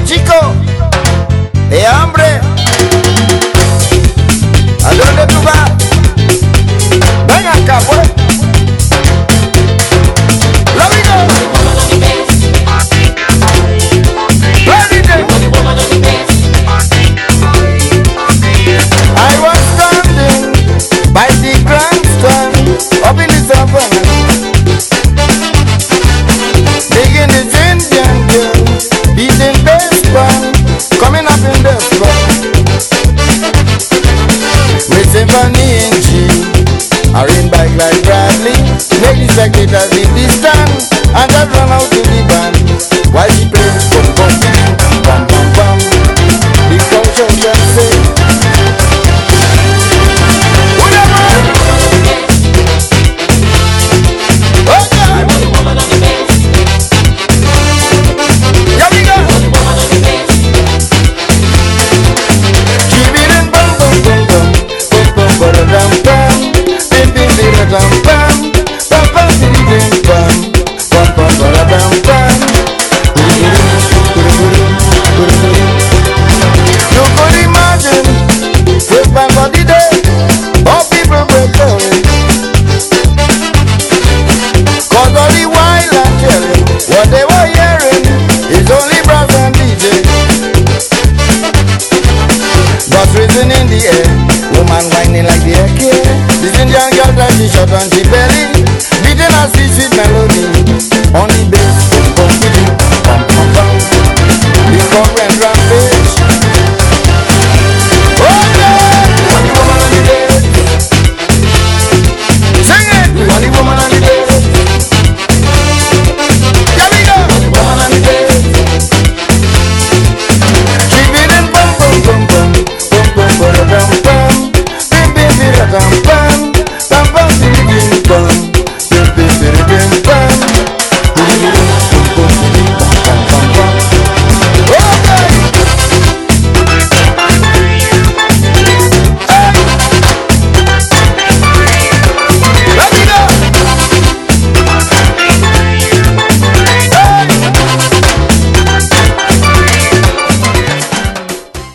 Chico, hombre, ¿a dónde tú vas? Ven acá, pues. Lo digo. I was standing by the grandstand up in the savannah, digging this Indian girl, beating bass band, coming up in the front, with symphony in G, I ring back like Bradley, make the spectators in the stand, and just run out to the band, while she plays bum bum bum bum bum. The culture just say, in the air, woman whining like the air. This Indian girl that she shot on she belly, beating her sweet melody.